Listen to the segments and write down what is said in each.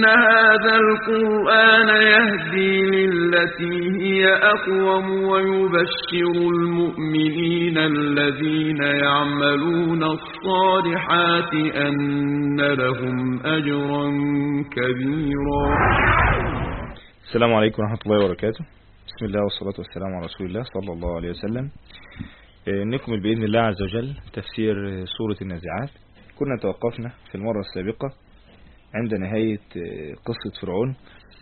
إن هذا القرآن يهدي للتي هي أقوم ويبشر المؤمنين الذين يعملون الصالحات أن لهم أجرا كبيرا. السلام عليكم ورحمة الله وبركاته. بسم الله والصلاة والسلام على رسول الله صلى الله عليه وسلم. نكمل بإذن الله عز وجل تفسير سورة النازعات. كنا توقفنا في المرة السابقة عند نهاية قصة فرعون،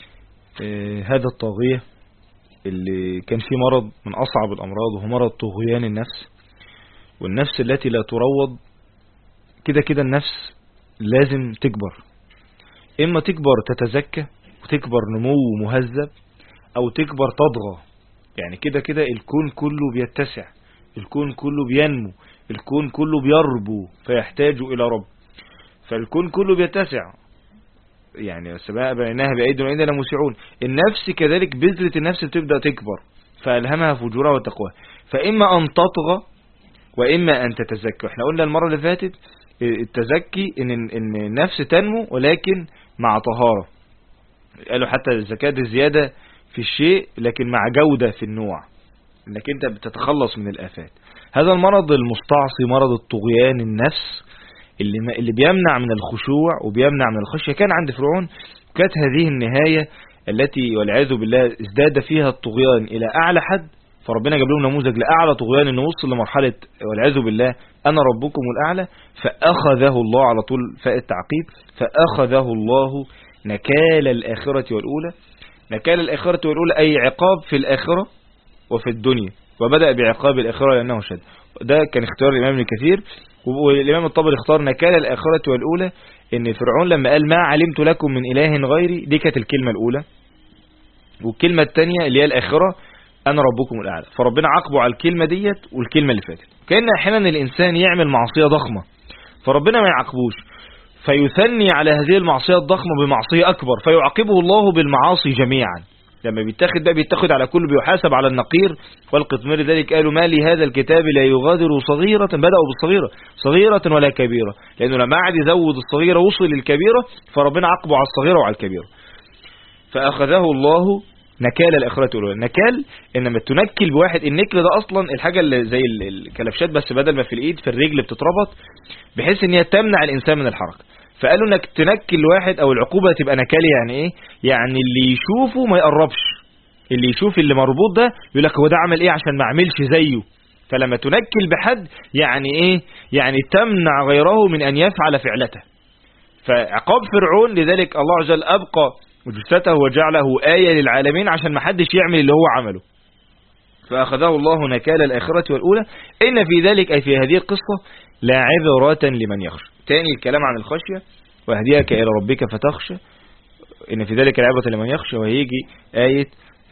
هذا الطاغية اللي كان فيه مرض من أصعب الأمراض، وهو مرض طغيان النفس، والنفس التي لا تروض. كده النفس لازم تكبر، إما تكبر تتزكى وتكبر نمو مهذب، أو تكبر تضغى. يعني كده الكون كله بيتسع، الكون كله بينمو، الكون كله بيربو فيحتاج إلى رب. فالكون كله بيتسع، يعني السماء بنيناها بأيدي وإنا لموسعون. النفس كذلك، بذرة النفس بتبدأ تكبر، فألهمها فجورها وتقواها. فإما أن تطغى وإما أن تتزكى. احنا قلنا المرة اللي فاتت التزكي إن النفس تنمو ولكن مع طهارة. قالوا حتى الزكاة دي زيادة في الشيء لكن مع جودة في النوع، انك انت بتتخلص من الآفات. هذا المرض المستعصي، مرض الطغيان النفس اللي بيمنع من الخشوع وبيمنع من الخشية، كان عند فرعون. كانت هذه النهاية التي والعياذ بالله ازداد فيها الطغيان إلى أعلى حد. فربنا جاب لهم نموذج لأعلى طغيان، إنه وصل لمرحلة والعياذ بالله أنا ربكم الأعلى. فأخذه الله على طول، فاء التعقيب، فأخذه الله نكال الآخرة والأولى. نكال الآخرة والأولى أي عقاب في الآخرة وفي الدنيا، وبدأ بعقاب الآخرة لأنه شد. ده كان اختيار الإمام ابن كثير، والإمام الطبري اختار نكال الآخرة والأولى، إن فرعون لما قال ما علمت لكم من إله غيري، دي كانت الكلمة الأولى. والكلمة الثانية اللي هي الآخرة أنا ربكم الأعلى، فربنا عاقبه على الكلمة ديت والكلمة اللي فاتت. كأن أحيانا الإنسان يعمل معصية ضخمة فربنا ما يعاقبوش، فيثني على هذه المعصية الضخمة بمعصية أكبر فيعاقبه الله بالمعاصي جميعا. لما بيتاخد ده بيتاخد على كل، بيحاسب على النقير والقطمير. ذلك قالوا ما لي هذا الكتاب لا يغادر صغيرة، بدأوا بالصغيرة، صغيرة ولا كبيرة، لأنه لما قعد يزود الصغيرة وصل للكبيرة، فربنا عاقبه على الصغيرة وعلى الكبيرة. فأخذه الله نكال الآخرة والأولى. نكال إنما تنكل بواحد، النكل ده أصلا الحاجة اللي زي الكلبشات، بس بدل ما في الإيد في الرجل بتتربط، بحيث إن هي تمنع الإنسان من الحركة. فقالوا انك تنكل واحد، او العقوبة تبقى نكال. يعني ايه؟ يعني اللي يشوفه ما يقربش، اللي يشوف اللي مربوط ده يقول لك هو ده عمل ايه عشان ما اعملش زيه. فلما تنكل بحد يعني ايه؟ يعني تمنع غيره من ان يفعل فعلته. فعقاب فرعون لذلك الله عز وجل ابقى جثته وجعله آية للعالمين عشان ما حدش يعمل اللي هو عمله. فأخذه الله نكال الآخرة والأولى إن في ذلك، أي في هذه القصة، لا عبرة لمن يخشى. تاني الكلام عن الخشية، وهديك إلى ربك فتخشى، إن في ذلك العبرة لمن يخشى. وهيجي آية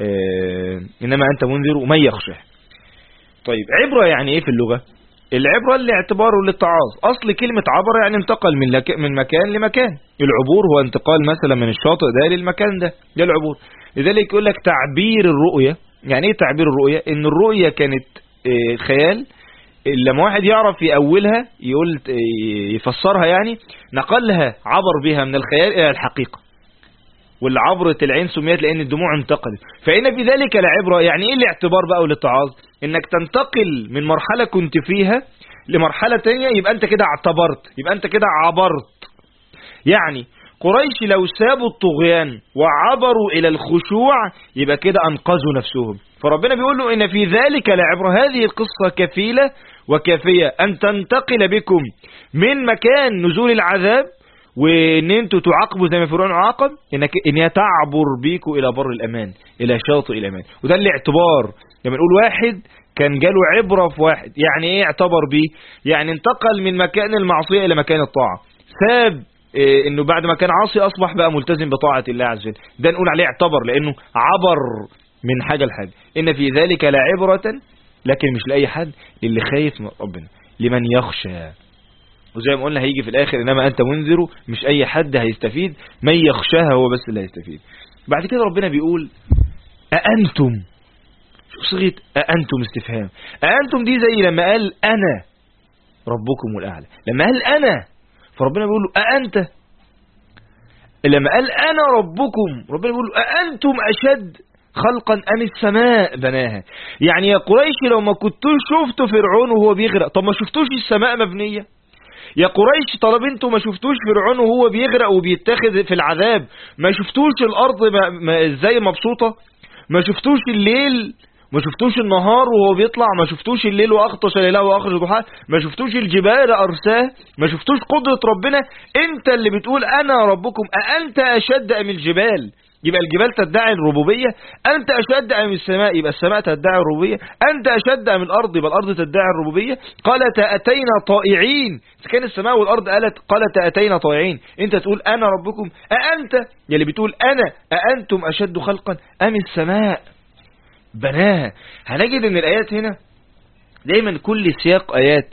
إنما أنت منذر من يخشى. طيب عبرة يعني إيه في اللغة؟ العبرة الاعتبار للتعاظ. أصل كلمة عبر يعني انتقل من مكان لمكان. العبور هو انتقال مثلا من الشاطئ ده للمكان ده العبور. لذلك يقول لك تعبير الرؤية. يعني إيه تعبير الرؤية؟ إن الرؤية كانت خيال، لما واحد يعرف في أولها يقول يفسرها، يعني نقلها، عبر بها من الخيال إلى الحقيقة. والعبرة العين سميت لأن الدموع انتقلت. فإن في ذلك العبرة. يعني إيه الاعتبار بقى والاتعاظ؟ إنك تنتقل من مرحلة كنت فيها لمرحلة تانية، يبقى أنت كده اعتبرت، يبقى أنت كده عبرت. يعني قريش لو سابوا الطغيان وعبروا إلى الخشوع يبقى كده أنقذوا نفسهم. فربنا بيقول له إن في ذلك لعبرة. هذه القصة كفيلة وكافية أن تنتقل بكم من مكان نزول العذاب، وإن أنتوا تعاقبوا زي ما فرعون عاقب، إن هي تعبر بيكم إلى بر الأمان، إلى شاطئ الأمان. وده الاعتبار. لما نقول واحد كان جاله عبرة في واحد، يعني إيه اعتبر بيه؟ يعني انتقل من مكان المعصية إلى مكان الطاعة، ساب إنه بعد ما كان عاصي أصبح بقى ملتزم بطاعة الله عز وجل. ده نقول عليه اعتبر، لأنه عبر من حاجة لحاجة. إن في ذلك لعبرة، لكن مش لأي حد، للي خايف من ربنا، لمن يخشى. وزي ما قلنا هيجي في الآخر إنما أنت منذر، مش أي حد هيستفيد، من يخشاها هو بس اللي هيستفيد. بعد كده ربنا بيقول أأنتم، صيغة أأنتم استفهام. أأنتم دي زي لما قال أنا ربكم الأعلى، لما قال أنا فربنا بيقول له أأنت. لما قال أنا ربكم، ربنا بيقول أأنتم أشد خلقا أم السماء بناها. يعني يا قريش لو ما كنتوش شفتوا فرعون وهو بيغرق، طب ما شفتوش السماء مبنية؟ يا قريش طالما انتوا ما شفتوش فرعون وهو بيغرق وبيتاخد في العذاب، ما شفتوش الأرض ازاي مبسوطة؟ ما شفتوش الليل، ما شفتوش النهار وهو بيطلع، ما شفتوش الليل وأغطش ليله وأخرج ضحاه، ما شفتوش الجبال أرساه، ما شفتوش قدرة ربنا؟ انت اللي بتقول أنا ربكم أأنت أشد أم الجبال؟ يبقى الجبال تدعي الربوبية. أنت أشد أم السماء؟ يبقى السماء تدعي الربوبية. أنت أشد أم الأرض؟ يبقى الأرض تدعي الربوبية. قالت أتينا طائعين، كان السماء والأرض قالت أتينا طائعين، أنت تقول أنا ربكم. أأنت يلي بتقول أنا أأنتم أشد خلقا أم السماء بناها. هنجد ان الآيات هنا دايما كل سياق آيات،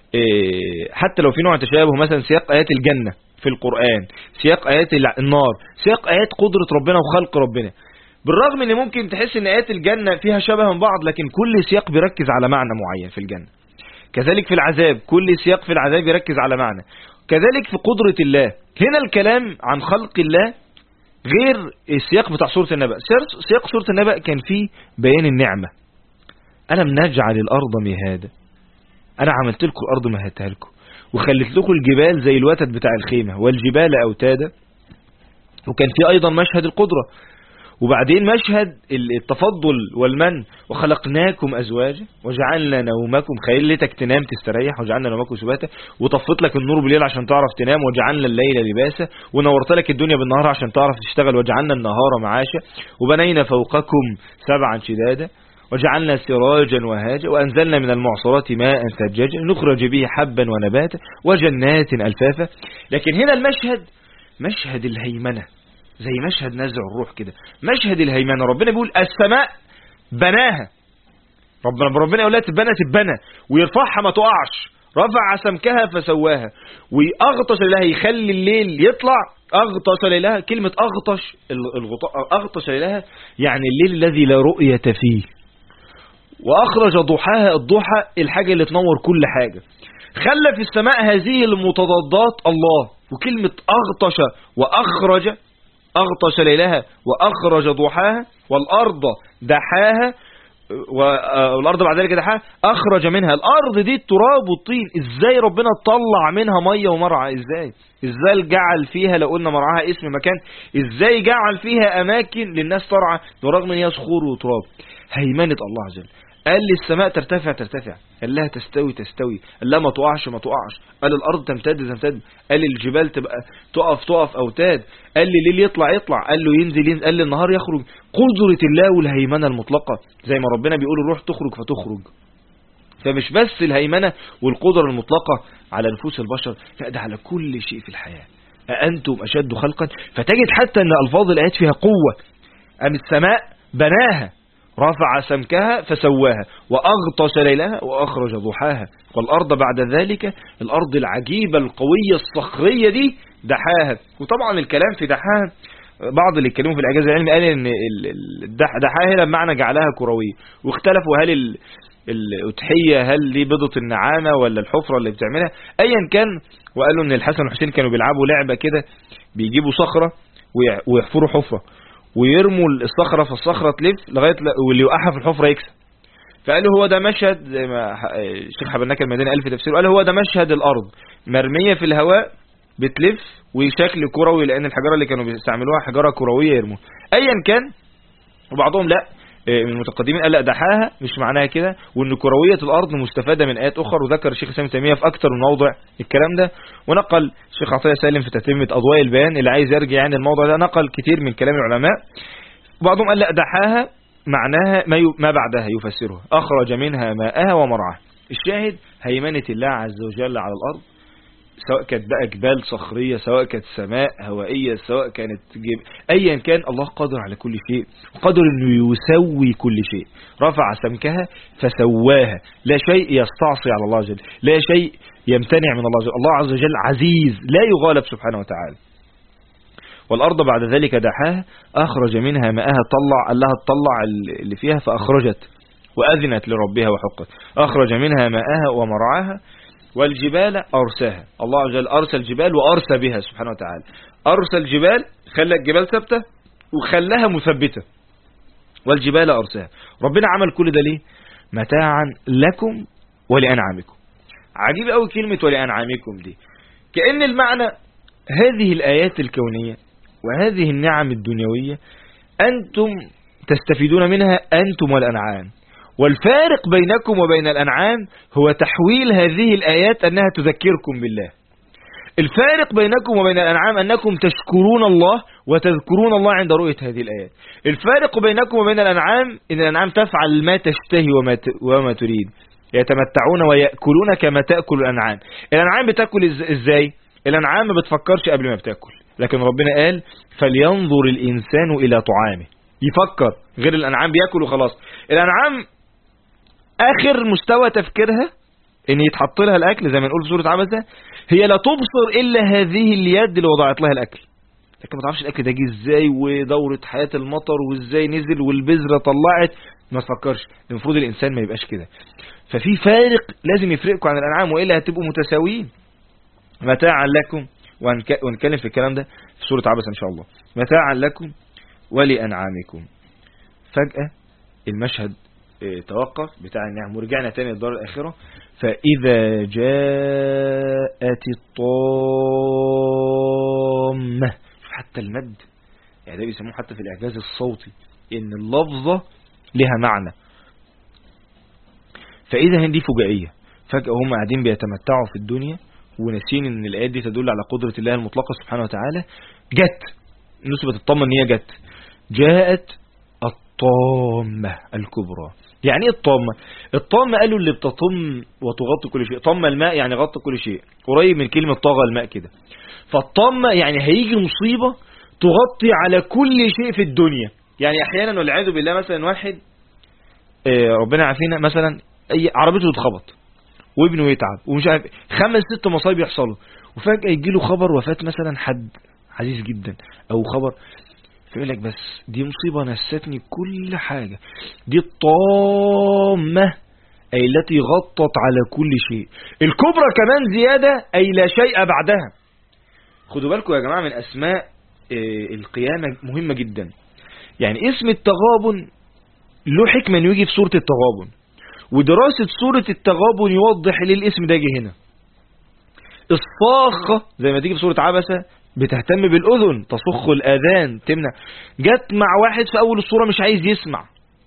حتى لو في نوع تشابه، مثلا سياق آيات الجنة في القرآن، سياق آيات النار، سياق آيات قدرة ربنا وخلق ربنا، بالرغم ان ممكن تحس ان آيات الجنة فيها شبه من بعض، لكن كل سياق بيركز على معنى معين في الجنة. كذلك في العذاب، كل سياق في العذاب يركز على معنى. كذلك في قدرة الله، هنا الكلام عن خلق الله غير السياق بتاع سورة النبأ. سياق سورة النبأ كان فيه بيان النعمة. ألم نجعل الأرض مهادا، أنا عملت لكم الأرض مهدتها لكم، وخلت لكم الجبال زي الوتد بتاع الخيمة، والجبال أوتادا. وكان فيه أيضا مشهد القدرة، وبعدين مشهد التفضل والمن، وخلقناكم أزواجا وجعلنا نومكم، خليتك تنام تستريح، وجعلنا نومكم سباتا، وطفت لك النور بالليل عشان تعرف تنام، وجعلنا الليل لباسا، ونورت لك الدنيا بالنهار عشان تعرف تشتغل، وجعلنا النهار معاشا، وبنينا فوقكم سبعا شدادا، وجعلنا سراجا وهاجا، وأنزلنا من المعصرات ماء ثجاجا نخرج به حبا ونباتا وجنات ألفافا. لكن هنا المشهد مشهد الهيمنة، زي مشهد نزع الروح كده، مشهد الهيمنة. ربنا بيقول السماء بناها، ربنا يقول لها تبنى تبنى، ويرفعها ما تقعش، رفع سمكها فسواها، ويغطش لها، يخلي الليل يطلع، أغطش لها. كلمة أغطش أغطش لها يعني الليل الذي لا رؤية فيه، وأخرج ضحاها، الضحى الحاجة اللي تنور كل حاجة. خلى في السماء هذه المتضادات الله. وكلمة أغطش وأخرج، أغطش ليلها وأخرج ضحاها، والأرض دحاها، والأرض بعد ذلك دحاها أخرج منها. الأرض دي التراب والطين، إزاي ربنا طلع منها مية ومرعى؟ إزاي جعل فيها، لو قلنا مرعاها اسم مكان، إزاي جعل فيها أماكن للناس ترعى برغم أن هي صخور وتراب؟ هيمنة الله عز وجل. قال للسماء ترتفع ترتفع، قال لها تستوي تستوي، قال لها ما تقعش ما تقعش، قال الأرض تمتد تمتد، قال الجبال تبقى تقف أوتاد، قال لي الليل يطلع يطلع، قال له ينزل قال لي النهار يخرج. قدرة الله والهيمنة المطلقة، زي ما ربنا بيقول الروح تخرج فتخرج. فمش بس الهيمنة والقدرة المطلقة على نفوس البشر، لا ده على كل شيء في الحياة. أأنتم أشد خلقا، فتجد حتى أن ألفاظ الآيات فيها قوة. أم السماء بناها، رفع سمكها فسواها، وأغطش ليلها وأخرج ضحاها، والأرض بعد ذلك، الأرض العجيبة القوية الصخرية دي دحاها. وطبعا الكلام في دحاها، بعض اللي اتكلموا في الإعجاز العلمي قال ان دحاها هنا بمعنى جعلها كروية، واختلفوا هل الأضحية هل دي بيضة النعامة ولا الحفرة اللي بتعملها، ايا كان. وقالوا ان الحسن والحسين كانوا بيلعبوا لعبة كده، بيجيبوا صخرة ويحفروا حفرة، ويرموا الصخرة في الصخرة تلف لغاية واللي يوقعها في الحفرة يكسب. فقالوا هو ده مشهد، زي ما الشيخ حبناك المديني قال في تفسيره، قال هو ده مشهد الأرض مرمية في الهواء بتلف وشكل كروي، لأن الحجارة اللي كانوا بيستعملوها حجارة كروية يرموها أيا كان. وبعضهم لا من المتقدمين قال لا دحاها مش معناها كده، وان كروية الأرض مستفادة من آيات أخرى، وذكر الشيخ سامي تيمية في أكثر من موضع الكلام ده. ونقل الشيخ عطية سالم في تتمة أضواء البيان، اللي عايز يرجع يعني الموضوع ده، نقل كتير من كلام العلماء. وبعضهم قال لا دحاها معناها ما بعدها يفسرها، أخرج منها ماءها ومرعاها. الشاهد هيمنة الله عز وجل على الأرض، سواء كانت بقى جبال صخرية، سواء كانت سماء هوائية، سواء كانت أيا كان، الله قادر على كل شيء، قادر أنه يسوي كل شيء. رفع سمكها فسواها، لا شيء يستعصي على الله عز وجل، لا شيء يمتنع من الله عز وجل. الله عز وجل عزيز لا يغالب سبحانه وتعالى. والأرض بعد ذلك دحاها، أخرج منها ماءها، طلع، قال لها تطلع اللي فيها، فأخرجت وأذنت لربها وحقت. أخرج منها ماءها ومرعاها. والجبال أرساها. الله عز وجل أرسل الجبال وأرسى بها سبحانه وتعالى. أرسل الجبال، خلى الجبال ثابتة وخلاها مثبتة. والجبال أرساها. ربنا عمل كل ده ليه؟ متاعا لكم ولأنعامكم. عجيب قوي كلمة ولأنعامكم دي، كأن المعنى هذه الآيات الكونية وهذه النعم الدنيوية أنتم تستفيدون منها أنتم والأنعام، والفارق بينكم وبين الأنعام هو تحويل هذه الآيات أنها تذكركم بالله. الفارق بينكم وبين الأنعام أنكم تشكرون الله وتذكرون الله عند رؤية هذه الآيات. الفارق بينكم وبين الأنعام إن الأنعام تفعل ما تشتهي وما تريد، يتمتعون ويأكلون كما تأكل الأنعام. الأنعام بتأكل إزاي؟ الأنعام ما بتفكرش قبل ما بتأكل، لكن ربنا قال فلينظر الإنسان إلى طعامه، يفكر. غير الأنعام بيأكل وخلاص. الأنعام آخر مستوى تفكيرها إن يتحط لها الأكل، زي ما نقول في سورة عبسة، هي لا تبصر إلا هذه اليد اللي وضعت لها الأكل، لكن ما تعرفش الأكل ده جه إزاي ودورة حياة المطر وإزاي نزل والبذرة طلعت، ما تفكرش. المفروض الإنسان ما يبقاش كده. ففي فارق لازم يفرقكم عن الأنعام، وإلا هتبقوا متساويين. متاعا لكم، ونتكلم في الكلام ده في سورة عبسة إن شاء الله. متاعا لكم ولأنعامكم. فجأة المشهد توقف بتاع النعم ورجعنا تاني للدار الآخرة. فإذا جاءت الطامة، حتى المد يعني ده بيسموه حتى في الإعجاز الصوتي إن اللفظة لها معنى. فإذا هندي فجائية، فجأة هم قاعدين بيتمتعوا في الدنيا وناسين إن الآيات دي تدل على قدرة الله المطلقة سبحانه وتعالى. جت نسبة الطامة إن هي جاءت الطامة الكبرى. يعني ايه الطامة؟ الطامة قالوا اللي بتطم وتغطي كل شيء. طامة الماء يعني غطي كل شيء، قريب من كلمة طاغى الماء كده. فالطامة يعني هيجي مصيبة تغطي على كل شيء في الدنيا. يعني احيانا والعياذ بالله مثلا واحد ربنا يعافينا مثلا اي عربيته تتخبط وابنه يتعب ومش عارف 5-6 مصايب يحصلوا، وفجأة يجي له خبر وفاة مثلا حد عزيز جدا او خبر، فيقول لك بس دي مصيبة نستني كل حاجة. دي الطامة أي التي غطت على كل شيء. الكبرى كمان زيادة أي لا شيء بعدها. خدوا بالكم يا جماعة من أسماء القيامة مهمة جدا. يعني اسم التغابن له حكمة يجي في سورة التغابن، ودراسة سورة التغابن يوضح ليه الاسم ده جه هنا. الصاخة زي ما تيجي في سورة عبسة بتهتم بالأذن، تصخ الأذان، تمنع. جت مع واحد في أول الصورة مش عايز يسمع.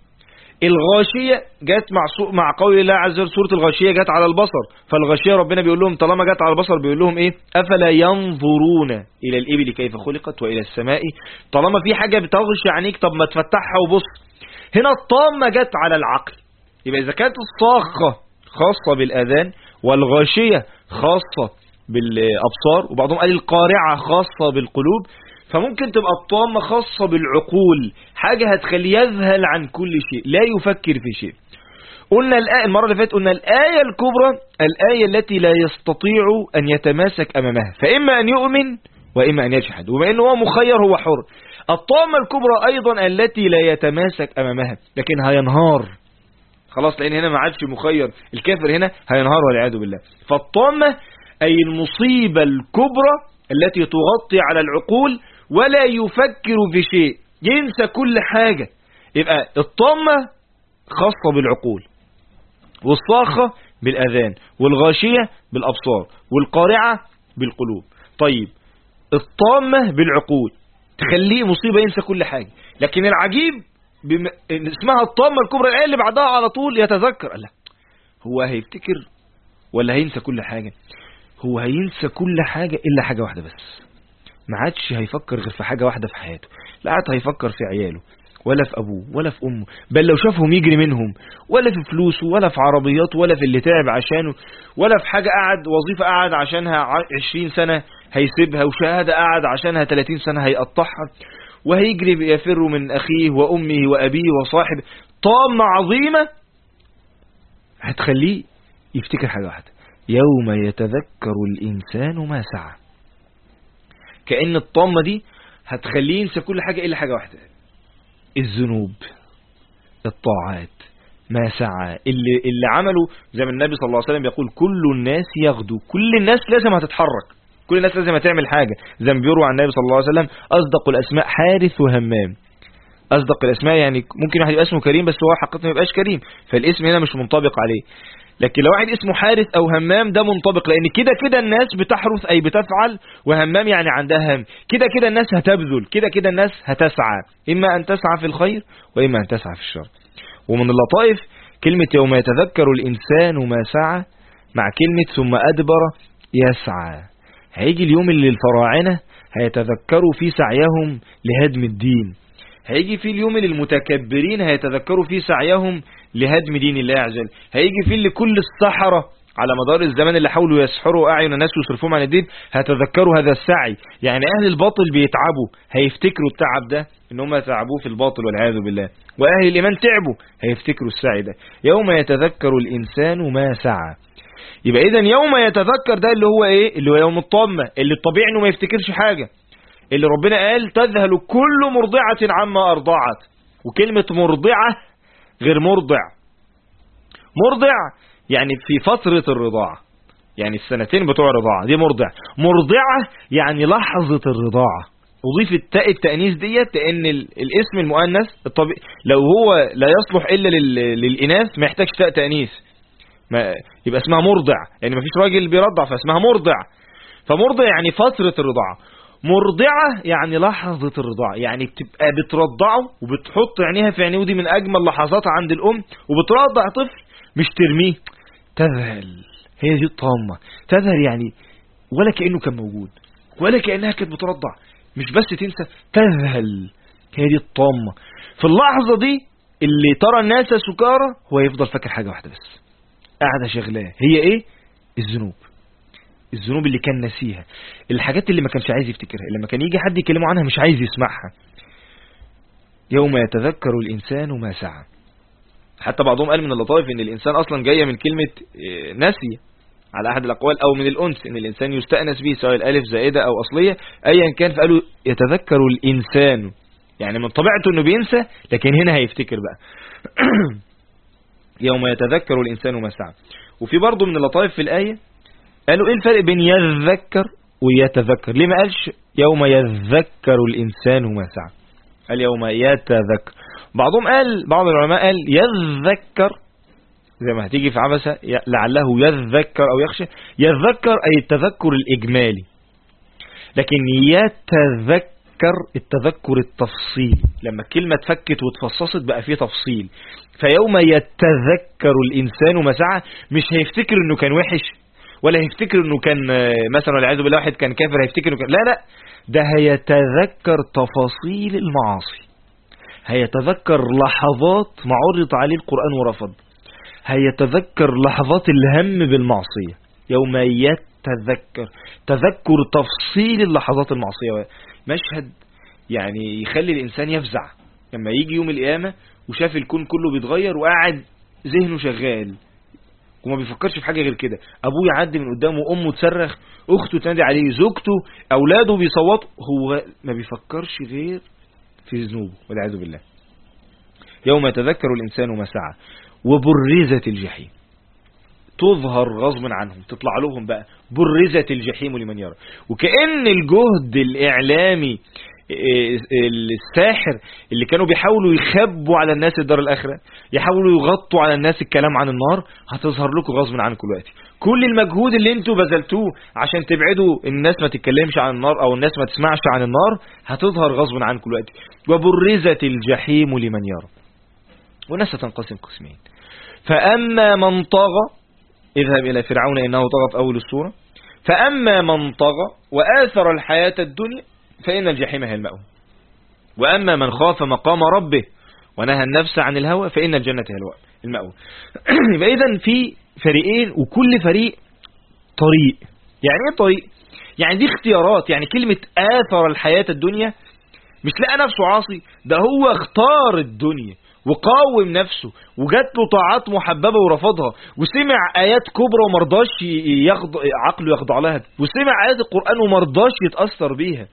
الغاشية جت مع قول الله عز وجل، سورة الغاشية جت على البصر، فالغاشية ربنا بيقول لهم طالما جت على البصر بيقول لهم ايه؟ أفلا ينظرون إلى الإبل كيف خلقت وإلى السماء. طالما في حاجة بتغشي عينيك طب ما تفتحها وبص. هنا الطامة جت على العقل. يبقى إذا كانت الصاخة خاصة بالأذان والغاشية خاصة بالأبصار، وبعضهم قال القارعة خاصة بالقلوب، فممكن تبقى الطامة خاصة بالعقول، حاجة هتخليه يذهل عن كل شيء، لا يفكر في شيء. قلنا المرة اللي فاتت قلنا الآية الكبرى الآية التي لا يستطيع أن يتماسك أمامها، فإما أن يؤمن وإما أن يجحد، وبما أنه هو مخير هو حر. الطامة الكبرى أيضا التي لا يتماسك أمامها لكن هينهار خلاص، لأن هنا ما عادش مخير، الكافر هنا هينهار والعياذ بالله. فالطامة أي المصيبة الكبرى التي تغطي على العقول ولا يفكر في شيء، ينسى كل حاجة. يبقى الطامة خاصة بالعقول، والصاخة بالأذان، والغاشية بالأبصار، والقارعة بالقلوب. طيب الطامة بالعقول تخليه مصيبة ينسى كل حاجة، لكن العجيب اسمها الطامة الكبرى الآية اللي بعدها على طول يتذكر. لا، هو هيفتكر ولا هينسى كل حاجة؟ هو هينسى كل حاجة إلا حاجة واحدة بس. ما عادش هيفكر غير في حاجة واحدة في حياته، لا عاد هيفكر في عياله ولا في أبوه ولا في أمه، بل لو شافهم يجري منهم، ولا في فلوسه ولا في عربيات ولا في اللي تعب عشانه، ولا في حاجة قعد وظيفة قعد عشانها 20 سنة هيسيبها، وشهادة قعد عشانها 30 سنة هيقطعها، وهيجري بيفر من أخيه وأمه وأبيه وصاحبه. طامة عظيمة هتخليه يفتكر حاجة واحدة: يوم يتذكر الإنسان ما سعى. كأن الطامة دي هتخليه ينسى كل حاجة إلا حاجة واحدة: الذنوب، الطاعات، ما سعى. اللي عمله زي ما النبي صلى الله عليه وسلم يقول كل الناس يغدو، كل الناس لازم هتتحرك، كل الناس لازم هتعمل حاجة. زي ما بيروى عن النبي صلى الله عليه وسلم أصدق الأسماء حارث وهمام. أصدق الأسماء يعني ممكن واحد يبقى اسمه كريم بس هو حقيقة ما يبقاش كريم، فالاسم هنا مش منطبق عليه. لكن لو واحد اسمه حارث أو همام ده منطبق، لأن كده كده الناس بتحرث أي بتفعل، وهمام يعني عندها هم. كده كده الناس هتبذل، كده كده الناس هتسعى، إما أن تسعى في الخير وإما أن تسعى في الشر. ومن اللطائف كلمة يوم يتذكر الإنسان ما سعى مع كلمة ثم أدبر يسعى. هيجي اليوم اللي الفراعنة هيتذكروا في سعيهم لهدم الدين، هيجي في اليوم اللي المتكبرين هيتذكروا في سعيهم لهدم دين الله عز وجل، هيجي في اللي كل السحرة على مدار الزمان اللي حاولوا يسحروا أعين الناس ويصرفوهم عن الدين هيتذكروا هذا السعي. يعني أهل الباطل بيتعبوا هيفتكروا التعب ده إن هم تعبوه في الباطل والعياذ بالله، وأهل الإيمان تعبوا هيفتكروا السعي ده. يوم يتذكر الإنسان ما سعى. يبقى إذن يوم يتذكر ده اللي هو إيه؟ اللي هو يوم الطامة، اللي الطبيعي إنه ما يفتكرش حاجة، اللي ربنا قال تذهل كل مرضعة عما أرضعت. وكلمة مرضعة غير مرضع. مرضع يعني في فترة الرضاعة، يعني السنتين بتوع الرضاعة دي مرضع. مرضعة يعني لحظة الرضاعة. أضيف التاء التأنيث ديت لأن الاسم المؤنث الطبيعي لو هو لا يصلح إلا للإناث ما يحتاجش تاء تأنيث، يبقى اسمها مرضع، يعني ما فيش راجل بيرضع فاسمها مرضع. فمرضع يعني فترة الرضاعة. مرضعة يعني لحظة الرضاعة، يعني بتبقى بترضعه وبتحط عينيها في عينيه، ودي من أجمل لحظات عند الأم، وبترضع طفل مش ترميه. تذهل، هي دي الطامة. تذهل يعني ولا كأنه كان موجود ولا كأنها كانت بترضع، مش بس تنسى، تذهل. هي دي الطامة. في اللحظة دي اللي ترى الناس سكارى هو يفضل فاكر حاجة واحدة بس قاعدة شغلاه، هي ايه؟ الذنوب. الذنوب اللي كان نسيها، الحاجات اللي ما كانش عايز يفتكرها، اللي لما كان يجي حد يكلمه عنها مش عايز يسمعها. يوم يتذكر الإنسان ما سعى. حتى بعضهم قال من اللطائف ان الإنسان أصلا جاية من كلمة نسي على أحد الأقوال، أو من الأنس ان الإنسان يستأنس به سواء الألف زائدة أو أصلية أيا كان، فقالوا يتذكر الإنسان يعني من طبيعته انه بينسى، لكن هنا هيفتكر بقى. يوم يتذكر الإنسان ما سعى. وفي برضه من اللطائف في الآية قالوا ايه الفرق بين يذكر ويتذكر؟ ليه ما قالش يوم يذكر الإنسان ما سعى، قال يوم يتذكر؟ بعض العلماء قال يذكر زي ما هتيجي في عبسة لعله يذكر أو يخشى. يذكر أي التذكر الإجمالي، لكن يتذكر التذكر التفصيل، لما الكلمة اتفكت واتفصصت بقى فيه تفصيل. فيوم يتذكر الإنسان ما سعى مش هيفتكر انه كان وحش، ولا هيفتكر انه كان مثلا والعياذ بالله واحد كان كافر هيفتكر انه كان لا، ده هيتذكر تفاصيل المعاصي، هيتذكر لحظات ما عرض عليه القرآن ورفض، هيتذكر لحظات الهم بالمعصية. يوم يتذكر تذكر تفصيل اللحظات المعصية. مشهد يعني يخلي الإنسان يفزع لما يجي يوم القيامة وشاف الكون كله بيتغير وقاعد ذهنه شغال وما بيفكرش في حاجة غير كده. أبوه يعدي من قدامه، أمه تصرخ، أخته تنادي عليه، زوجته، أولاده بيصوتوا، هو ما بيفكرش غير في ذنوبه والعياذ بالله. يوم يتذكر الإنسان ما سعى وبرزت الجحيم. تظهر غصبا عنهم، تطلع لهم بقى برزت الجحيم لمن يرى. وكأن الجهد الإعلامي الساحر اللي كانوا بيحاولوا يخبوا على الناس الدار الآخرة، يحاولوا يغطوا على الناس الكلام عن النار، هتظهر لكم غصبا عنكم دلوقتي. كل المجهود اللي انتوا بذلتوه عشان تبعدوا الناس ما تتكلمش عن النار او الناس ما تسمعش عن النار هتظهر غصبا عنكم دلوقتي. وبرزت الجحيم لمن يرى. والناس تنقسم قسمين. فأما من طغى، اذهب إلى فرعون إنه طغى في أول السورة. فأما من طغى وآثر الحياة الدنيا فإن الجحيم هي المأوى. وأما من خاف مقام ربه ونهى النفس عن الهوى فإن الجنة هي المأوى. يبقى إذن في فريقين وكل فريق طريق. يعني ايه طريق؟ يعني دي اختيارات. يعني كلمة آثر الحياة الدنيا مش لقى نفسه عاصي، ده هو اختار الدنيا وقاوم نفسه وجات له طاعات محببة ورفضها، وسمع آيات كبرى ومرضاش عقله يخضع لها، وسمع آيات القرآن ومرضاش يتأثر بيها.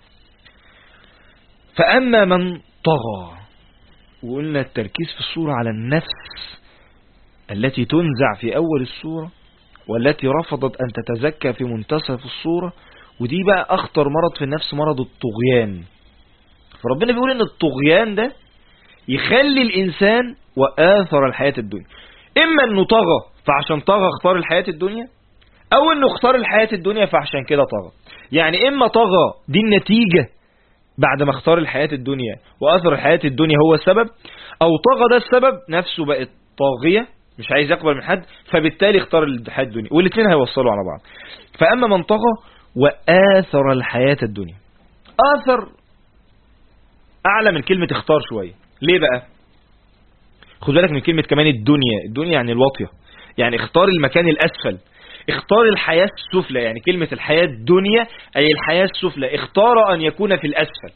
فأما من طغى، وقلنا التركيز في الصورة على النفس التي تنزع في أول السورة، والتي رفضت أن تتزكى في منتصف السورة. ودي بقى أخطر مرض في النفس، مرض الطغيان. فربنا بيقول إن الطغيان ده يخلي الإنسان وآثر الحياة الدنيا، إما إنه طغى فعشان طغى اختار الحياة الدنيا، أو إنه اختار الحياة الدنيا فعشان كده طغى. يعني إما طغى دي النتيجة بعد ما اختار الحياة الدنيا وآثر الحياة الدنيا هو السبب، أو طغى ده السبب، نفسه بقت طاغية مش عايز يقبل من حد، فبالتالي اختار الحياة الدنيا، والاثنين هيوصلوا على بعض. فأما من طغى وآثر الحياة الدنيا، آثر أعلى من كلمة اختار شوية. ليه بقى؟ خد بالك من كلمة كمان الدنيا يعني الواطية، يعني اختار المكان الأسفل، اختار الحياة السفلى. يعني كلمة الحياة الدنيا أي الحياة السفلى، اختار أن يكون في الأسفل.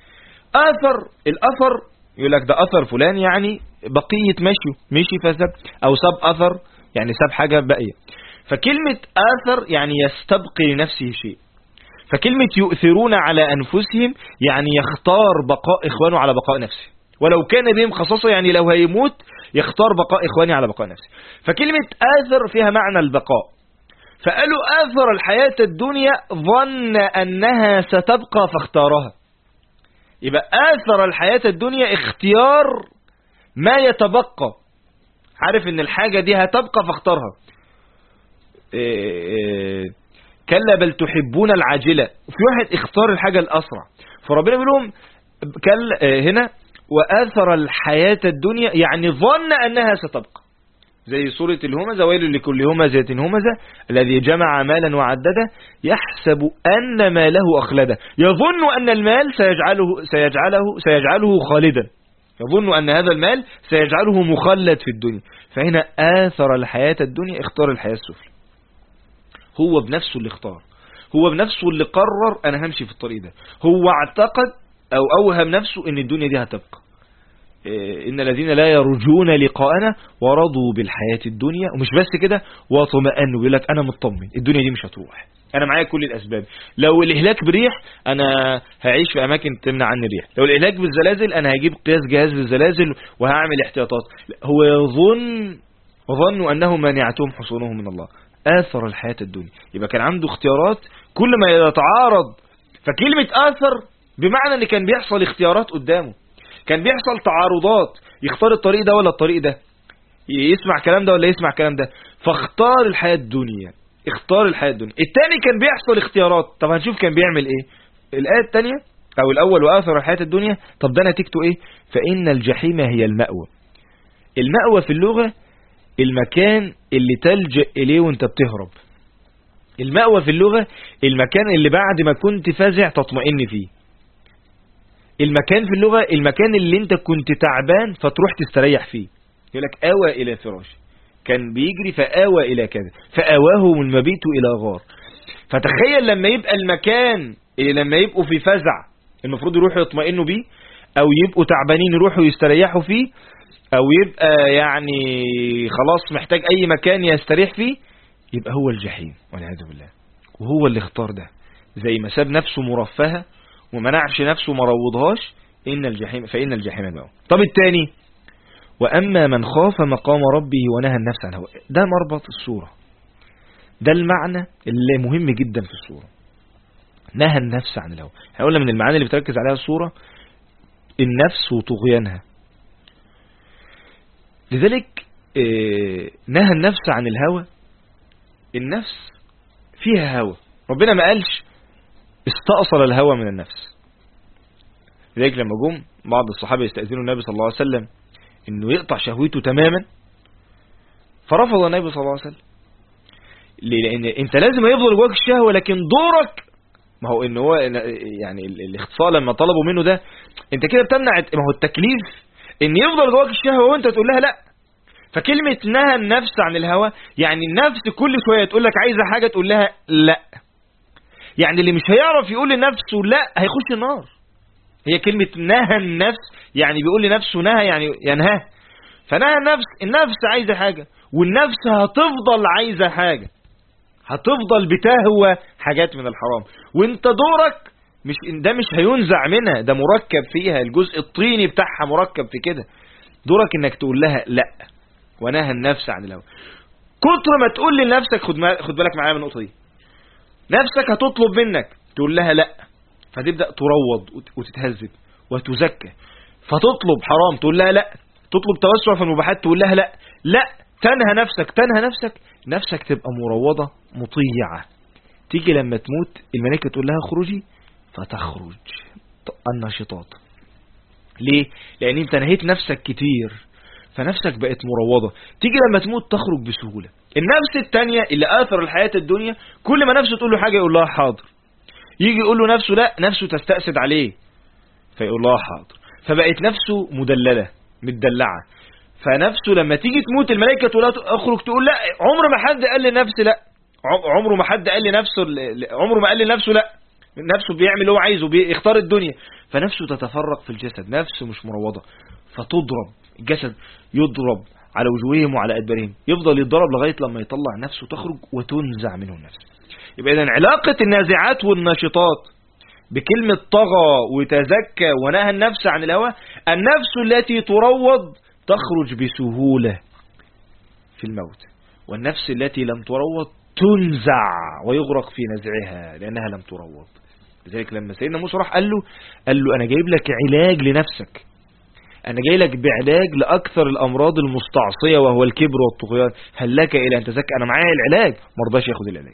الأثر يقول لك ده أثر فلان، يعني بقية مشي فسب، أو سب أثر يعني سب حاجة باقية. فكلمة آثر يعني يستبقي لنفسه شيء. فكلمة يؤثرون على أنفسهم يعني يختار بقاء إخوانه على بقاء نفسه، ولو كان بهم خصاصة، يعني لو هيموت يختار بقاء إخوانه على بقاء نفسه. فكلمة آثر فيها معنى البقاء. فقالوا آثر الحياة الدنيا ظن أنها ستبقى فاختارها. يبقى آثر الحياة الدنيا اختيار ما يتبقى، عارف ان الحاجة دي هتبقى فاختارها. كلا بل تحبون العاجلة، وفي واحد اختار الحاجة الأسرع. فربنا بيقول لهم هنا وآثر الحياة الدنيا يعني ظن أنها ستبقى، زي سورة الهمزة ويل لكل همزة همزة الذي جمع مالا وعدده يحسب أن ماله أخلده، يظن أن المال سيجعله خالدا، يظن أن هذا المال سيجعله مخلد في الدنيا. فهنا آثر الحياة الدنيا اختار الحياة السفلى. هو بنفسه اللي اختار، هو بنفسه اللي قرر أنا همشي في الطريق ده. هو اعتقد أو أوهم نفسه أن الدنيا دي هتبقى. إن الذين لا يرجون لقاءنا ورضوا بالحياة الدنيا، ومش بس كده واطمأنوا، يقول لك أنا مطمن الدنيا دي مش هتروح، أنا معايا كل الأسباب. لو الإهلاك بريح أنا هعيش في أماكن تمنع عني الريح، لو الإهلاك بالزلازل أنا هجيب قياس جهاز للزلازل وهعمل احتياطات. هو وظنوا أنهم مانعتهم حصونهم من الله. آثر الحياة الدنيا، يبقى كان عنده اختيارات كل ما يتعارض. فكلمة آثر بمعنى أن كان بيحصل اختيارات قدامه، كان بيحصل تعارضات، يختار الطريق ده ولا الطريق ده، يسمع كلام ده ولا يسمع كلام ده، فاختار الحياة الدنيا، اختار الحياة الدنيا. التاني كان بيحصل اختيارات. طب هنشوف كان بيعمل ايه. الآية التانية او الأول وآثر الحياة الدنيا، طب ده نتيجته ايه؟ فإن الجحيم هي المأوى. المأوى في اللغة المكان اللي تلجأ إليه وانت بتهرب. المأوى في اللغة المكان اللي بعد ما كنت فازع تطمئن فيه. المكان في اللغة المكان اللي انت كنت تعبان فتروح تستريح فيه. يقول لك آوى إلى فراش، كان بيجري فآوى إلى كذا، فآواهم المبيت إلى غار. فتخيل لما يبقى المكان لما يبقوا في فزع المفروض يروحوا يطمئنوا بيه، أو يبقوا تعبانين يروحوا يستريحوا فيه، أو يبقى يعني خلاص محتاج أي مكان يستريح فيه، يبقى هو الجحيم والعياذ بالله. وهو اللي اختار ده، زي ما ساب نفسه مرفهة ومنعش نفسه مروضهاش. فإن الجحيم المأوى. طب الثاني وأما من خاف مقام ربه ونهى النفس عن هواه. ده مربط السورة، ده المعنى اللي مهم جدا في السورة، نهى النفس عن الهوى. هقولنا من المعاني اللي بتركز عليها السورة النفس وطغيانها. لذلك نهى النفس عن الهوى. النفس فيها هوى، ربنا ما قالش استأصل الهوى من النفس. لذلك لما جم بعض الصحابة يستأذنوا النبي صلى الله عليه وسلم انه يقطع شهوته تماما، فرفض النبي صلى الله عليه وسلم. لان انت لازم يفضل جواك الشهوة، لكن دورك ما هو ان هو يعني الاختصار لما طلبوا منه ده انت كده بتمنع. ما هو التكليف ان يفضل جواك الشهوة وانت تقول لها لا. فكلمة نهى النفس عن الهوى يعني النفس كل شوية تقول لك عايزة حاجة تقول لها لا. يعني اللي مش هيعرف يقول لنفسه لا هيخش النار. هي كلمة نهى النفس يعني بيقول لنفسه نهى يعني ينهى. فنهى النفس عايزة حاجة، والنفس هتفضل عايزة حاجة، هتفضل بتهوى حاجات من الحرام. وانت دورك مش هينزع منها، ده مركب فيها، الجزء الطيني بتاعها مركب في كده. دورك انك تقول لها لا، ونهى النفس عن الهوى. كتر ما تقول لنفسك خد بالك معايا من النقطة دي، نفسك هتطلب منك تقول لها لا، فتبدأ تروض وتتهذب وتزكى، فتطلب حرام تقول لها لا، تطلب توسع في المباحات تقول لها لا، لا تنهى نفسك تبقى مروضة مطيعة. تيجي لما تموت الملائكة تقول لها اخرجي فتخرج الناشطات. ليه؟ لأن انت نهيت نفسك كتير فنفسك بقت مروضة. تيجي لما تموت تخرج بسهولة. النفس التانية اللي آثر الحياة الدنيا كل ما نفسه تقول له حاجة يقول لها حاضر، يجي يقول له نفسه لا، نفسه تستأسد عليه فيقول لها حاضر، فبقت نفسه مدللة متدلعة. فنفسه لما تيجي تموت الملائكة تقول لها اخرج تقول لا. عمر ما حد قال لنفسه لا، عمره ما حد قال لنفسه، عمره ما قال لنفسه لا. نفسه بيعمل اللي هو عايزه، بيختار الدنيا، فنفسه تتفرق في الجسد، نفسه مش مروضة، فتضرب الجسد، يضرب على وجوههم وعلى أدبارهم، يفضل يضرب لغاية لما يطلع نفسه تخرج وتنزع منه النفس. يبقى إذن علاقة النازعات والناشطات بكلمة طغى وتزكى ونهى النفس عن الهوى، النفس التي تروض تخرج بسهولة في الموت، والنفس التي لم تروض تنزع ويغرق في نزعها لأنها لم تروض. لذلك لما سيدنا موسى راح قال له أنا جايب لك علاج لنفسك، أنا جاي لك بعلاج لأكثر الأمراض المستعصية وهو الكبر والطغيان، هل لك إلى أن تزكى؟ أنا معايا العلاج، مرضاش ياخد العلاج.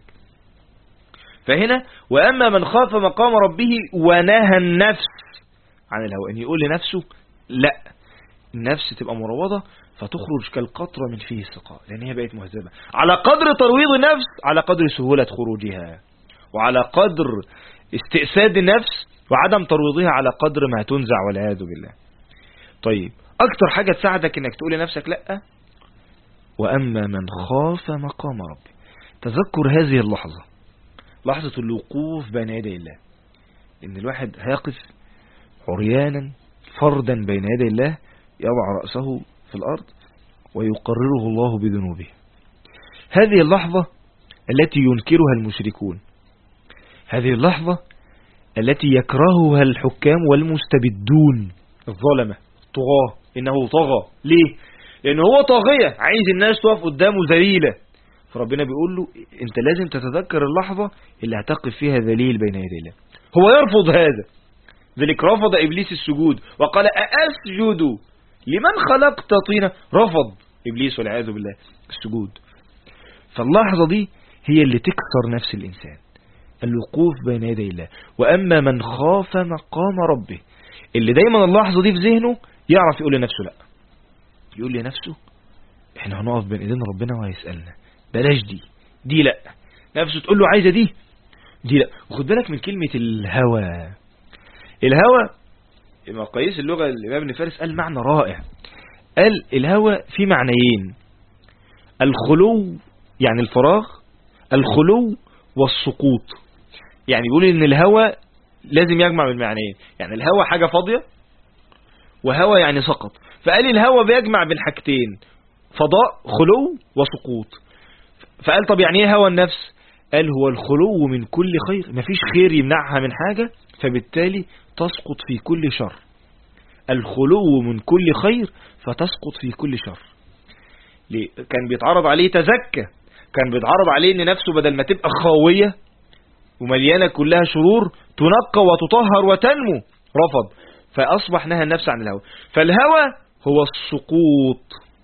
فهنا وأما من خاف مقام ربه ونهى النفس عن الهوى، أن يقول لنفسه لا، النفس تبقى مروضة فتخرج كالقطرة من فيه السقاء، لأن هي بقت مهذبة. على قدر ترويض النفس على قدر سهولة خروجها، وعلى قدر استئساد النفس وعدم ترويضها على قدر ما تنزع والعياذ بالله. طيب أكتر حاجة تساعدك إنك تقول لنفسك لأ، وأما من خاف مقام ربه، تذكر هذه اللحظة، لحظة الوقوف بين يدي الله، إن الواحد هيقف عريانا فردا بين يدي الله، يضع رأسه في الأرض ويقرره الله بذنوبه. هذه اللحظة التي ينكرها المشركون، هذه اللحظة التي يكرهها الحكام والمستبدون الظلمة طغاة. إنه طغى، ليه؟ لأنه هو طاغية، عايز الناس تقف قدامه ذليلة، فربنا بيقول له أنت لازم تتذكر اللحظة اللي هتقف فيها ذليل بين يدي الله. هو يرفض هذا، ذلك رفض إبليس السجود وقال أأسجد لمن خلقت طينا، رفض إبليس والعياذ بالله السجود. فاللحظة دي هي اللي تكسر نفس الإنسان، الوقوف بين يدي الله. وأما من خاف مقام ربه، اللي دايما اللحظة دي في ذهنه يعرف يقول لنفسه لا، يقول لنفسه احنا هنقف بين ايدين ربنا وهيسألنا، بلاش دي لا، نفسه تقول له عايزة دي لا. وخد بالك من كلمة الهوى. الهوى مقاييس اللغة، الإمام ابن فارس قال معنى رائع، قال الهوى في معنيين، الخلو يعني الفراغ، الخلو والسقوط. يعني يقول ان الهوى لازم يجمع بالمعنيين، يعني الهوى حاجة فاضية وهوى يعني سقط، فقال الهوى بيجمع بين حاجتين، فضاء خلو وسقوط. فقال طب يعني ايه هوى النفس؟ قال هو الخلو من كل خير، مفيش خير يمنعها من حاجة فبالتالي تسقط في كل شر. الخلو من كل خير فتسقط في كل شر. ليه؟ كان بيتعرض عليه تزكى، كان بيتعرض عليه ان نفسه بدل ما تبقى خاوية ومليانة كلها شرور تنقى وتطهر وتنمو، رفض، فأصبح نهى النفس عن الهوى. فالهوى هو السقوط.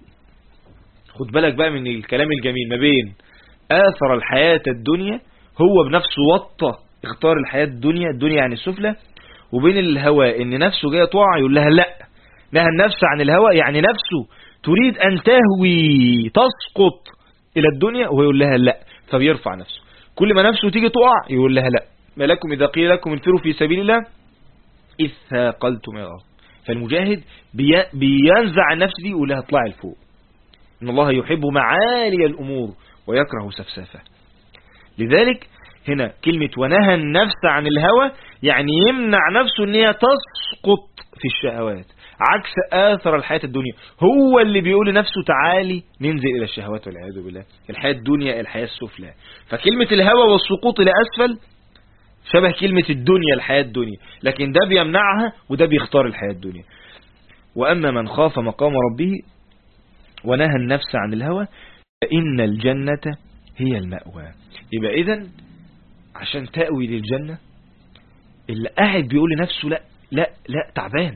خد بالك بقى من الكلام الجميل ما بين آثر الحياة الدنيا، هو بنفسه وطة اختار الحياة الدنيا يعني السفلى، وبين الهوى ان نفسه جاية تقع يقول لها لا، نهى النفس عن الهوى، يعني نفسه تريد ان تهوي تسقط الى الدنيا وهو يقول لها لا، فبيرفع نفسه. كل ما نفسه تيجي تقع يقول لها لا، ما لكم اذا قيل لكم انفروا في سبيل الله اذ ثاقلتم الى الارض. فالمجاهد بينزع النفس دي يقول لها اطلعي لفوق، ان الله يحب معالي الامور ويكره سفسافه. لذلك هنا كلمة ونهى النفس عن الهوى يعني يمنع نفسه ان هي تسقط في الشهوات، عكس آثر الحياة الدنيا، هو اللي بيقول لنفسه تعالي ننزل إلى الشهوات والعياذ بالله، الحياة الدنيا الحياة السفلى. فكلمة الهوى والسقوط إلى أسفل شبه كلمة الدنيا الحياة الدنيا، لكن ده بيمنعها وده بيختار الحياة الدنيا. وأما من خاف مقام ربه ونهى النفس عن الهوى فإن الجنة هي المأوى. يبقى إذن عشان تأوي للجنة اللي قاعد بيقول لنفسه لا لا لا تعبان،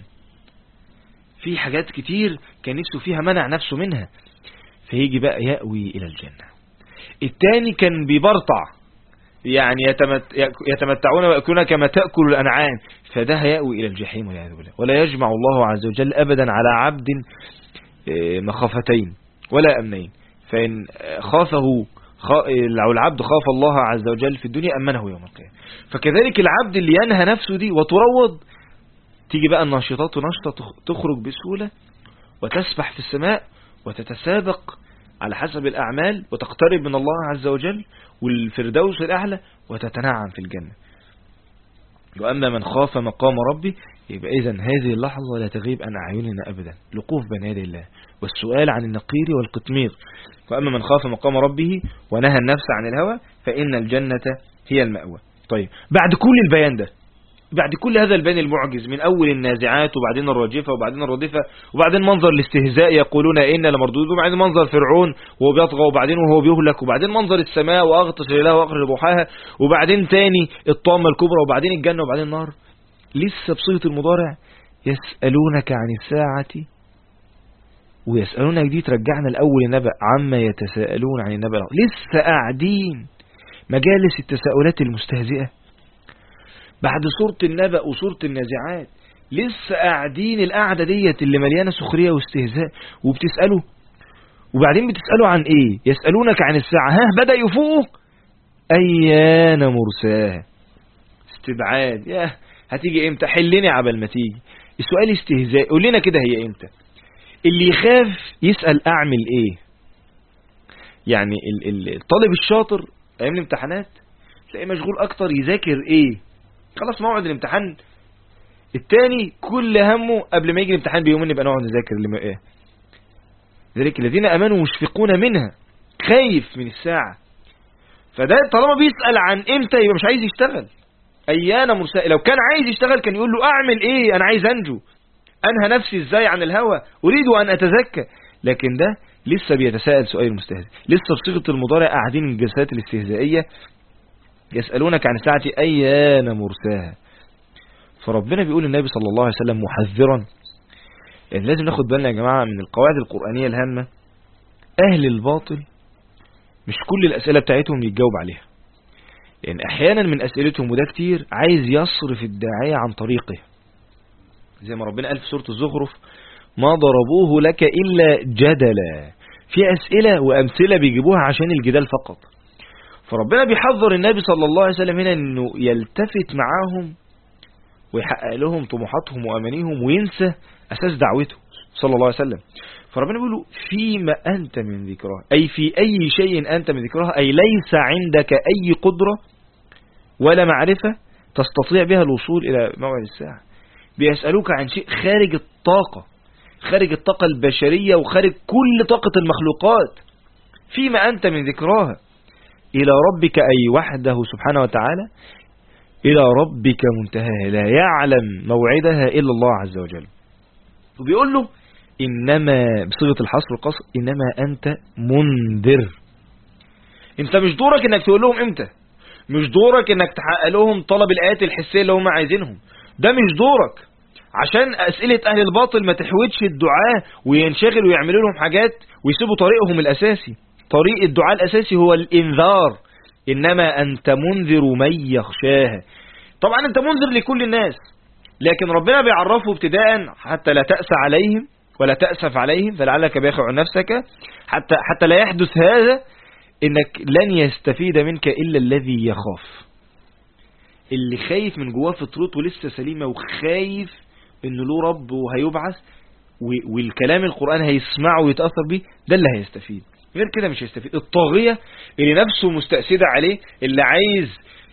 في حاجات كتير كان نفسه فيها منع نفسه منها، فيجي بقى يأوي إلى الجنة. التاني كان بيبرطع، يعني يتمتعون ويأكلون كما تأكل الأنعام، فده هيأوي إلى الجحيم والعياذ بالله. ولا يجمع الله عز وجل أبدا على عبد مخافتين ولا أمنين، فإن خافه لو العبد خاف الله عز وجل في الدنيا أمنه يوم القيامة. فكذلك العبد اللي ينهى نفسه دي وتروض، تيجي بقى الناشطات ونشطة تخرج بسهولة وتسبح في السماء وتتسابق على حسب الأعمال وتقترب من الله عز وجل والفردوس الأعلى وتتنعم في الجنة. وأما من خاف مقام ربي، يبقى إذن هذه اللحظة لا تغيب عن أعيننا أبدا، لقوف بين يدي الله والسؤال عن النقير والقطمير. وأما من خاف مقام ربه ونهى النفس عن الهوى فإن الجنة هي المأوى. طيب بعد كل البيان ده، بعد كل هذا البيان المعجز من أول النازعات وبعدين الراجفة وبعدين الرادفة وبعدين منظر الاستهزاء يقولون إن لمردود، وبعدين منظر فرعون وهو بيطغى وبعدين وهو بيهلك، وبعدين منظر السماء وأغطش لله وأقرب ضحاها، وبعدين تاني الطامة الكبرى وبعدين الجنة وبعدين النار، لسه بصيغة المضارع يسألونك عن الساعة، ويسألونك دي ترجعنا الأول النبأ عما يتساءلون عن النبأ، لسه قاعدين مجالس التساؤلات المستهزئة بعد سورة النبأ وسورة النازعات، لسه قاعدين القعدة ديت اللي مليانة سخرية واستهزاء، وبتسألوا وبعدين بتسألوا عن ايه؟ يسألونك عن الساعة، ها بدأ يفوقوا ايان مرساها، استبعاد، يا هتيجي امتى؟ حلني عبال ما تيجي. السؤال استهزاء، قول لنا كده هي امتى؟ اللي يخاف يسأل اعمل ايه. يعني الطالب الشاطر ايام الامتحانات تلاقيه مشغول اكتر يذاكر ايه، خلاص موعد الامتحان. التاني كل همه قبل ما يجي الامتحان بيومين نبقى نقعد نذاكر لما ايه. ذلك الذين امنوا مشفقون منها، خايف من الساعة. فده طالما بيسأل عن امتى يبقى مش عايز يشتغل. ايانا مرساء، لو كان عايز يشتغل كان يقول له اعمل ايه، انا عايز انجو، انهى نفسي ازاي عن الهوى، اريد ان اتزكى. لكن ده لسه بيتساءل سؤال مستهزئ، لسه بصيغة المضارع قاعدين الجلسات الاستهزائية يسألونك عن الساعة أيان مرساها. فربنا بيقول للنبي صلى الله عليه وسلم محذرا، يعني لازم ناخد بالنا يا جماعة من القواعد القرآنية الهامة. أهل الباطل مش كل الأسئلة بتاعتهم يتجاوب عليها، يعني أحيانا من أسئلتهم وده كتير عايز يصرف الداعية عن طريقه، زي ما ربنا قال في سورة الزخرف ما ضربوه لك إلا جدلا. في أسئلة وأمثلة بيجيبوها عشان الجدال فقط. فربنا بيحذر النبي صلى الله عليه وسلم هنا انه يلتفت معاهم ويحقق لهم طموحاتهم وامانيهم وينسى اساس دعوته صلى الله عليه وسلم. فربنا بيقول له فيما انت من ذكرها، اي في اي شيء انت من ذكرها، اي ليس عندك اي قدرة ولا معرفة تستطيع بها الوصول الى موعد الساعة. بيسألوك عن شيء خارج الطاقة، خارج الطاقة البشرية وخارج كل طاقة المخلوقات. فيما انت من ذكرها إلى ربك، أي وحده سبحانه وتعالى، إلى ربك منتهاها لا يعلم موعدها إلا الله عز وجل. وبيقول له إنما بصيغة الحصر والقصر إنما أنت منذر. أنت مش دورك إنك تقول لهم إمتى، مش دورك إنك تحقق لهم طلب الآيات الحسية اللي هم عايزينهم، ده مش دورك. عشان أسئلة أهل الباطل ما تحوجش الدعاء وينشغلوا ويعملوا لهم حاجات ويسيبوا طريقهم الأساسي. طريق الدعاء الأساسي هو الإنذار. إنما أنت منذر من يخشاها. طبعا أنت منذر لكل الناس، لكن ربنا بيعرفه ابتداء حتى لا تأسى عليهم ولا تأسف عليهم فلعلك باخع نفسك، حتى لا يحدث هذا، إنك لن يستفيد منك إلا الذي يخاف. اللي خايف من جواه فطرته لسه سليمة وخايف إنه له رب وهيبعث والكلام القرآن هيسمعه ويتأثر به، ده اللي هيستفيد. غير كده مش هيستفيد. الطاغية اللي نفسه مستأسدة عليه، اللي عايز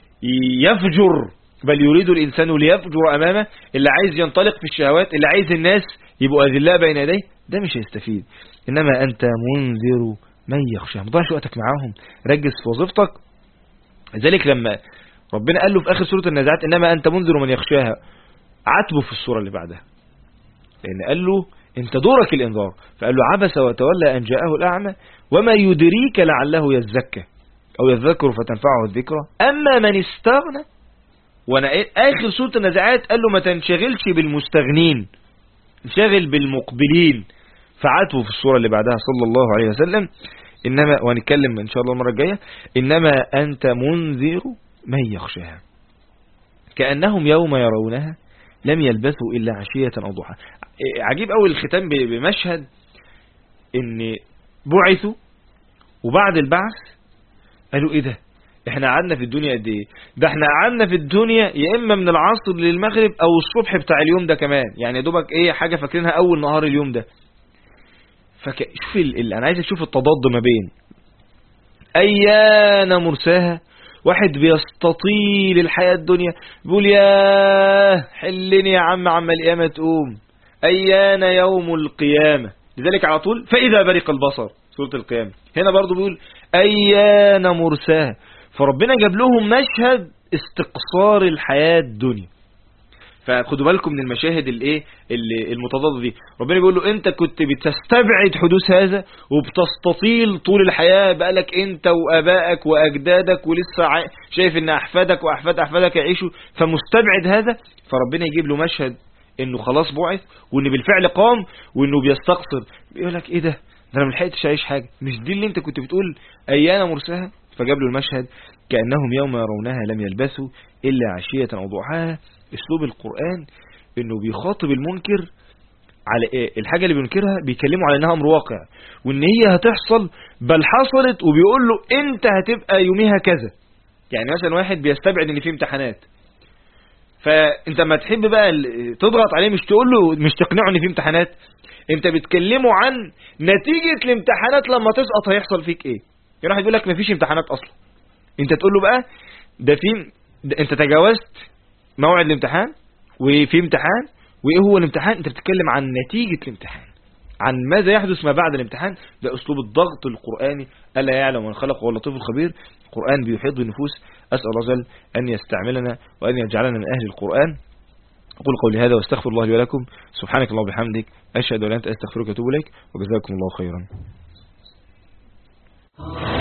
يفجر بل يريد الإنسان ليفجر أمامه، اللي عايز ينطلق في الشهوات، اللي عايز الناس يبقوا أذلاء بين يديه، ده مش هيستفيد. إنما أنت منذر من يخشى. ما تضيعش وقتك معاهم، ركز في وظيفتك. لذلك لما ربنا قال له في آخر سورة النازعات إنما أنت منذر من يخشاها، عاتبه في السورة اللي بعدها، لأن قال له انت دورك الانذار. فقال له عبس وتولى ان جاءه الاعمى وما يدريك لعله يزكى او يذكر فتنفعه الذكرى اما من استغنى. وانا اخر سورة النازعات قال له ما تنشغلش بالمستغنين، انشغل بالمقبلين. فعاتبه في السورة اللي بعدها صلى الله عليه وسلم انما، وهنتكلم ان شاء الله المرة الجاية، انما انت منذر من يخشاها كأنهم يوم يرونها لم يلبثوا الا عشية او ضحى. عجيب قوي الختام بمشهد ان بعثوا وبعد البعث قالوا ايه ده، احنا قعدنا في الدنيا قد ايه؟ ده احنا قعدنا في الدنيا يا اما من العصر للمغرب او الصبح بتاع اليوم ده كمان، يعني يا دوبك ايه حاجه فاكرينها اول نهار اليوم ده. شوف انا عايز اشوف التضاد ما بين ايان مرساها، واحد بيستطيل الحياه الدنيا بيقول يا حلني يا عم القيامه تقوم، ايان يوم القيامه، لذلك على طول فاذا برق البصر سوره القيامه. هنا برضو بيقول ايان مرساها، فربنا جاب لهم مشهد استقصار الحياة الدنيا. فخدوا بالكم من المشاهد المتضادة دي. ربنا بيقول له انت كنت بتستبعد حدوث هذا وبتستطيل طول الحياة، بقالك انت وابائك واجدادك ولسه شايف ان احفادك واحفاد احفادك يعيشوا، فمستبعد هذا. فربنا يجيب له مشهد انه خلاص بعث وان بالفعل قام وانه بيستقصر. بيقول لك ايه ده انا ملحقتش اعيش حاجة، مش دي اللي انت كنت بتقول ايانا مرساها؟ فجاب له المشهد كأنهم يوم يرونها لم يلبثوا إلا عشية أو ضحاها. اسلوب القرآن انه بيخاطب المنكر على ايه الحاجة اللي بينكرها، بيكلمه على انها امر واقع وان هي هتحصل بل حصلت، وبيقول له انت هتبقى يوميها كذا. يعني مثلا واحد بيستبعد ان في امتحانات، فانت ما تحب بقى تضغط عليه، مش تقول له مش تقنعه ان في امتحانات، انت بتكلمه عن نتيجة الامتحانات لما تسقط هيحصل فيك ايه. يعني واحد يقول لك مفيش امتحانات اصلا، انت تقول له بقى انت تجاوزت موعد الامتحان وفي امتحان، وايه هو الامتحان؟ انت بتتكلم عن نتيجة الامتحان، عن ماذا يحدث ما بعد الامتحان. ده اسلوب الضغط القرآني. ألا يعلم من خلق وهو اللطيف الخبير. القرآن بيحيط بالنفوس. أسأل الله عز وجل أن يستعملنا وأن يجعلنا من أهل القرآن. أقول قولي هذا واستغفر الله لي ولكم. سبحانك اللهم وبحمدك أشهد أن لا إله إلا أنت أستغفرك وأتوب إليك، وجزاكم الله خيرا.